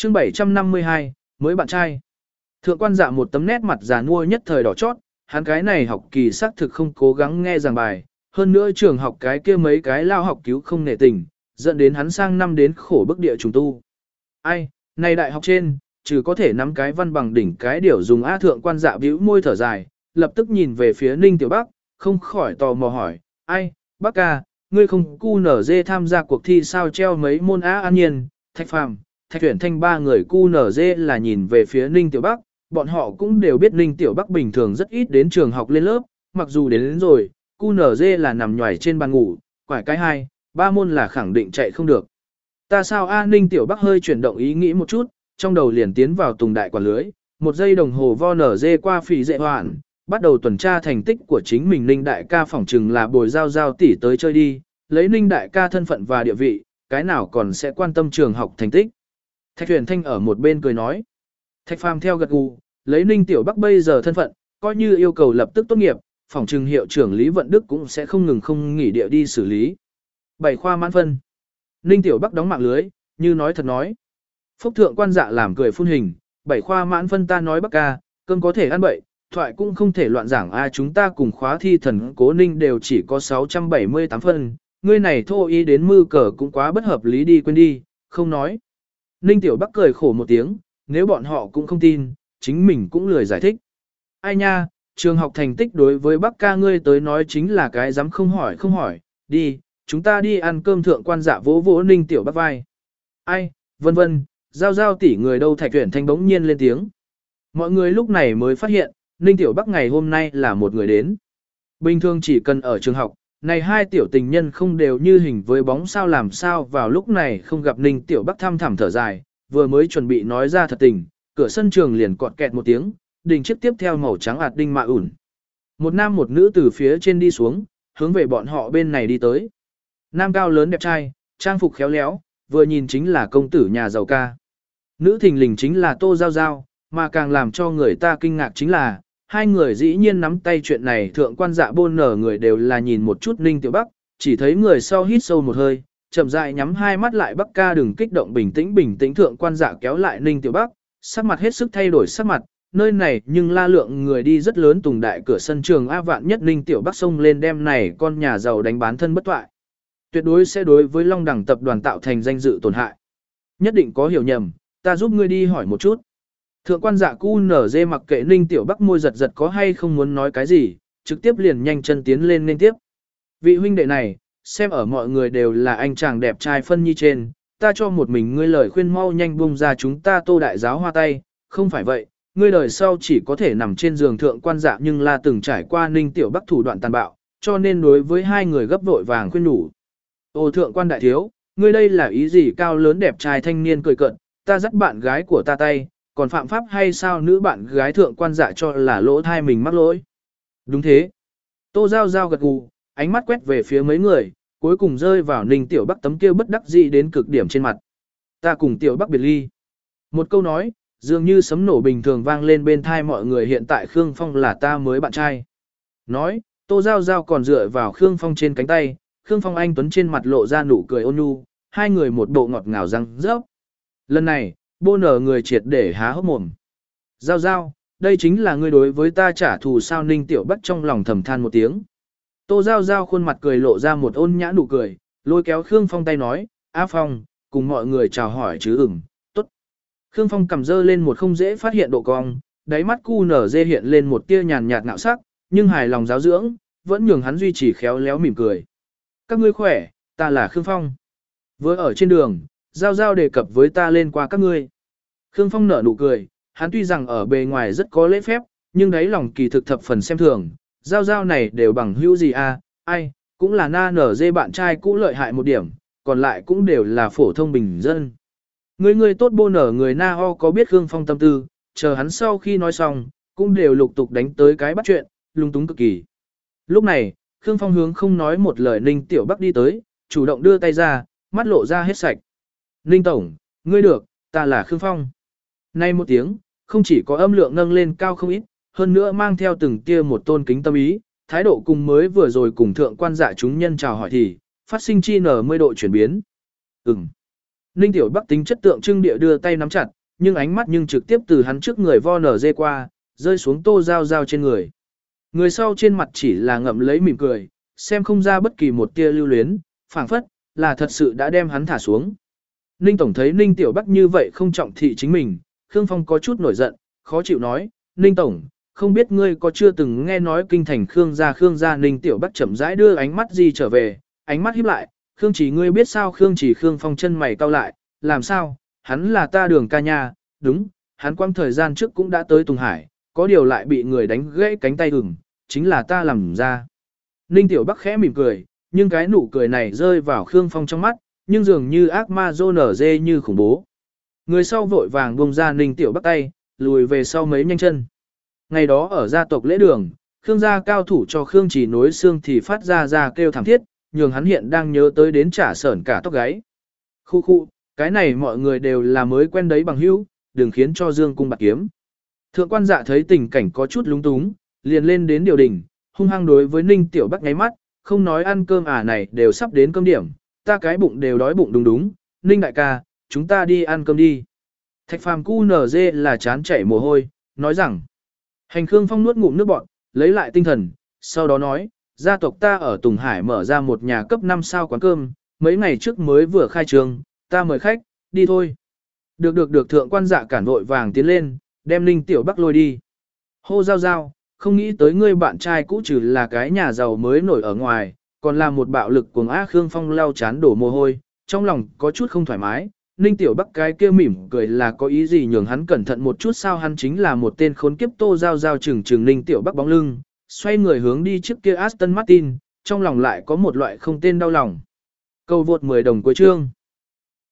chương 752, mới bạn trai. Thượng quan dạ một tấm nét mặt già nua nhất thời đỏ chót, hắn cái này học kỳ xác thực không cố gắng nghe giảng bài, hơn nữa trường học cái kia mấy cái lao học cứu không nể tình, dẫn đến hắn sang năm đến khổ bức địa trùng tu. Ai, này đại học trên, trừ có thể nắm cái văn bằng đỉnh cái điều dùng á. Thượng quan dạ bĩu môi thở dài, lập tức nhìn về phía Ninh Tiểu Bắc, không khỏi tò mò hỏi, ai, Bắc ca, ngươi không cu nở dê tham gia cuộc thi sao treo mấy môn á. An Nhiên, Thạch Phàm, Thạch Tuyển Thanh ba người cu nở dê là nhìn về phía Ninh Tiểu Bắc, bọn họ cũng đều biết Ninh Tiểu Bắc bình thường rất ít đến trường học lên lớp, mặc dù đến rồi, cu nở dê là nằm nhòi trên bàn ngủ, quải cái 2, 3 môn là khẳng định chạy không được. Ta sao a? Ninh Tiểu Bắc hơi chuyển động ý nghĩ một chút, trong đầu liền tiến vào tùng đại quản lưới, một giây đồng hồ vo nở dê qua phỉ dệ hoạn, bắt đầu tuần tra thành tích của chính mình. Ninh đại ca phỏng chừng là bồi giao tỷ tới chơi đi, lấy Ninh đại ca thân phận và địa vị, cái nào còn sẽ quan tâm trường học thành tích. Thạch Huyền Thanh ở một bên cười nói. Thạch Phàm theo gật gù, lấy Ninh Tiểu Bắc bây giờ thân phận, coi như yêu cầu lập tức tốt nghiệp, phỏng chừng hiệu trưởng Lý Vận Đức cũng sẽ không ngừng không nghỉ địa đi xử lý. 7 khoa mãn phân. Ninh Tiểu Bắc đóng mạng lưới, như nói thật nói. Phúc thượng quan dạ làm cười phun hình, 7 khoa mãn phân ta nói Bắc ca, cơm có thể ăn bậy, thoại cũng không thể loạn giảng a. Chúng ta cùng khóa thi thần cố Ninh đều chỉ có 678 phân, ngươi này thô ý đến mư cờ cũng quá bất hợp lý đi, quên đi, không nói. Ninh Tiểu Bắc cười khổ một tiếng, nếu bọn họ cũng không tin, chính mình cũng lười giải thích. Ai nha, trường học thành tích đối với Bắc ca ngươi tới nói chính là cái dám không hỏi, đi, chúng ta đi ăn cơm. Thượng quan dạ vỗ vỗ Ninh Tiểu Bắc vai. Ai, vân vân, giao tỷ người đâu. Thạch Tuyển Thanh bỗng nhiên lên tiếng. Mọi người lúc này mới phát hiện, Ninh Tiểu Bắc ngày hôm nay là một người đến. Bình thường chỉ cần ở trường học, này hai tiểu tình nhân không đều như hình với bóng sao, làm sao vào lúc này không gặp. Ninh Tiểu Bắc thăm thẳm thở dài, vừa mới chuẩn bị nói ra thật tình, cửa sân trường liền cọt kẹt một tiếng, đình chiếc tiếp theo màu trắng ạt đinh mạ ủn. Một nam một nữ từ phía trên đi xuống, hướng về bọn họ bên này đi tới. Nam cao lớn đẹp trai, trang phục khéo léo, vừa nhìn chính là công tử nhà giàu ca. Nữ thình lình chính là Tô Giao Giao, mà càng làm cho người ta kinh ngạc chính là, hai người dĩ nhiên nắm tay chuyện này. Thượng quan dạ bôn nở người đều là nhìn một chút Ninh Tiểu Bắc, chỉ thấy người sau hít sâu một hơi, chậm rãi nhắm hai mắt lại. Bắc ca đừng kích động, bình tĩnh. Thượng quan dạ kéo lại Ninh Tiểu Bắc, sắc mặt hết sức thay đổi sắc mặt, nơi này nhưng la lượng người đi rất lớn. Tùng đại cửa sân trường A, vạn nhất Ninh Tiểu Bắc xông lên đem này con nhà giàu đánh bán thân bất toại, tuyệt đối sẽ đối với Long Đẳng tập đoàn tạo thành danh dự tổn hại. Nhất định có hiểu nhầm, ta giúp ngươi đi hỏi một chút. Thượng quan dạ cu nở dê mặc kệ Ninh Tiểu Bắc môi giật có hay không muốn nói cái gì, trực tiếp liền nhanh chân tiến lên nên tiếp. Vị huynh đệ này, xem ở mọi người đều là anh chàng đẹp trai phân nhi trên, ta cho một mình ngươi lời khuyên mau nhanh buông ra chúng ta Tô đại giáo hoa tay, không phải vậy, ngươi đời sau chỉ có thể nằm trên giường. Thượng quan dạ nhưng là từng trải qua Ninh Tiểu Bắc thủ đoạn tàn bạo, cho nên đối với hai người gấp vội vàng khuyên nhủ. Ô thượng quan đại thiếu, ngươi đây là ý gì? Cao lớn đẹp trai thanh niên cười cợt, ta dắt bạn gái của ta tay, còn phạm pháp hay sao? Nữ bạn gái thượng quan dạ cho là lỗ thai mình mắc lỗi. Đúng thế. Tô Giao Giao gật gù, ánh mắt quét về phía mấy người, cuối cùng rơi vào Ninh Tiểu Bắc tấm kia bất đắc dĩ đến cực điểm trên mặt. Ta cùng Tiểu Bắc biệt ly. Một câu nói, dường như sấm nổ bình thường vang lên bên thai mọi người. Hiện tại Khương Phong là ta mới bạn trai. Nói, Tô Giao Giao còn dựa vào Khương Phong trên cánh tay, Khương Phong anh tuấn trên mặt lộ ra nụ cười ôn nhu, hai người một bộ ngọt ngào răng rớp. Lần này, bô nở người triệt để há hốc mồm. Giao Giao, đây chính là ngươi đối với ta trả thù sao? Ninh Tiểu Bắc trong lòng thầm than một tiếng. Tô Giao Giao khuôn mặt cười lộ ra một ôn nhã nụ cười, lôi kéo Khương Phong tay nói, A Phong, cùng mọi người chào hỏi chứ. Tốt. Khương Phong cầm dơ lên một không dễ phát hiện độ cong, đáy mắt cu nở dê hiện lên một tia nhàn nhạt ngạo sắc, nhưng hài lòng giáo dưỡng, vẫn nhường hắn duy trì khéo léo mỉm cười. Các ngươi khỏe, ta là Khương Phong. Vừa ở trên đường, Giao Giao đề cập với ta lên qua các ngươi. Khương Phong nở nụ cười, hắn tuy rằng ở bề ngoài rất có lễ phép, nhưng đáy lòng kỳ thực thập phần xem thường. Giao Giao này đều bằng hữu gì à, ai, cũng là na nở dê bạn trai cũ lợi hại một điểm, còn lại cũng đều là phổ thông bình dân. Người tốt bô nở người na ho có biết Khương Phong tâm tư, chờ hắn sau khi nói xong, cũng đều lục tục đánh tới cái bắt chuyện, lung túng cực kỳ. Lúc này, Khương Phong hướng không nói một lời Ninh Tiểu Bắc đi tới, chủ động đưa tay ra, mắt lộ ra hết sạch. Ninh Tổng, ngươi được, ta là Khương Phong. Nay một tiếng, không chỉ có âm lượng nâng lên cao không ít, hơn nữa mang theo từng tia một tôn kính tâm ý, thái độ cùng mới vừa rồi cùng thượng quan dạ chúng nhân chào hỏi thì, phát sinh chi nở 10 độ chuyển biến. Ninh Tiểu Bắc tính chất tượng trưng địa đưa tay nắm chặt, nhưng ánh mắt nhưng trực tiếp từ hắn trước người vo nở dê qua, rơi xuống Tô Giao Giao trên người. Người sau trên mặt chỉ là ngậm lấy mỉm cười, xem không ra bất kỳ một tia lưu luyến, phảng phất là thật sự đã đem hắn thả xuống. Ninh Tổng thấy Ninh Tiểu Bắc như vậy không trọng thị chính mình, Khương Phong có chút nổi giận, khó chịu nói, Ninh Tổng, không biết ngươi có chưa từng nghe nói kinh thành Khương gia Ninh Tiểu Bắc chậm rãi đưa ánh mắt gì trở về, ánh mắt híp lại, Khương Chỉ ngươi biết sao Khương Phong chân mày cau lại, làm sao, hắn là ta Đường ca nha, đúng, hắn quang thời gian trước cũng đã tới Tùng Hải, có điều lại bị người đánh gãy cánh tay chính là ta làm ra. Ninh Tiểu Bắc khẽ mỉm cười, nhưng cái nụ cười này rơi vào Khương Phong trong mắt, nhưng dường như ác ma rô nở dê như khủng bố. Người sau vội vàng buông ra Ninh Tiểu Bắc tay, lùi về sau mấy nhanh chân. Ngày đó ở gia tộc lễ đường, Khương gia cao thủ cho Khương Chỉ nối xương thì phát ra kêu thảm thiết, nhường hắn hiện đang nhớ tới đến trả sởn cả tóc gáy. Khu khu, cái này mọi người đều là mới quen đấy bằng hữu, đừng khiến cho Dương cung bạc kiếm. Thượng quan Dạ thấy tình cảnh có chút lúng túng, liền lên đến điều đình, hung hăng đối với Ninh Tiểu Bắc ngáy mắt, không nói ăn cơm này đều sắp đến cơm điểm, ta cái bụng đều đói bụng đúng, Ninh đại ca, chúng ta đi ăn cơm đi. Thạch Phàm cu nở dê là chán chảy mồ hôi, nói rằng, Hành Khương Phong nuốt ngụm nước bọt, lấy lại tinh thần, sau đó nói, gia tộc ta ở Tùng Hải mở ra một nhà cấp 5 sao quán cơm, mấy ngày trước mới vừa khai trương, ta mời khách, đi thôi. Được thượng quan Dạ cản vội vàng tiến lên, đem Ninh Tiểu Bắc lôi đi. Hô Giao Giao, không nghĩ tới ngươi bạn trai cũ trừ là cái nhà giàu mới nổi ở ngoài, còn là một bạo lực cuồng ác. Khương Phong lau chán đổ mồ hôi, trong lòng có chút không thoải mái. Ninh Tiểu Bắc cái kia mỉm cười là có ý gì nhường hắn cẩn thận một chút sao, hắn chính là một tên khốn kiếp. Tô Giao Giao chừng Ninh Tiểu Bắc bóng lưng, xoay người hướng đi trước kia Aston Martin, trong lòng lại có một loại không tên đau lòng. Cầu vượt 10 đồng cuối chương.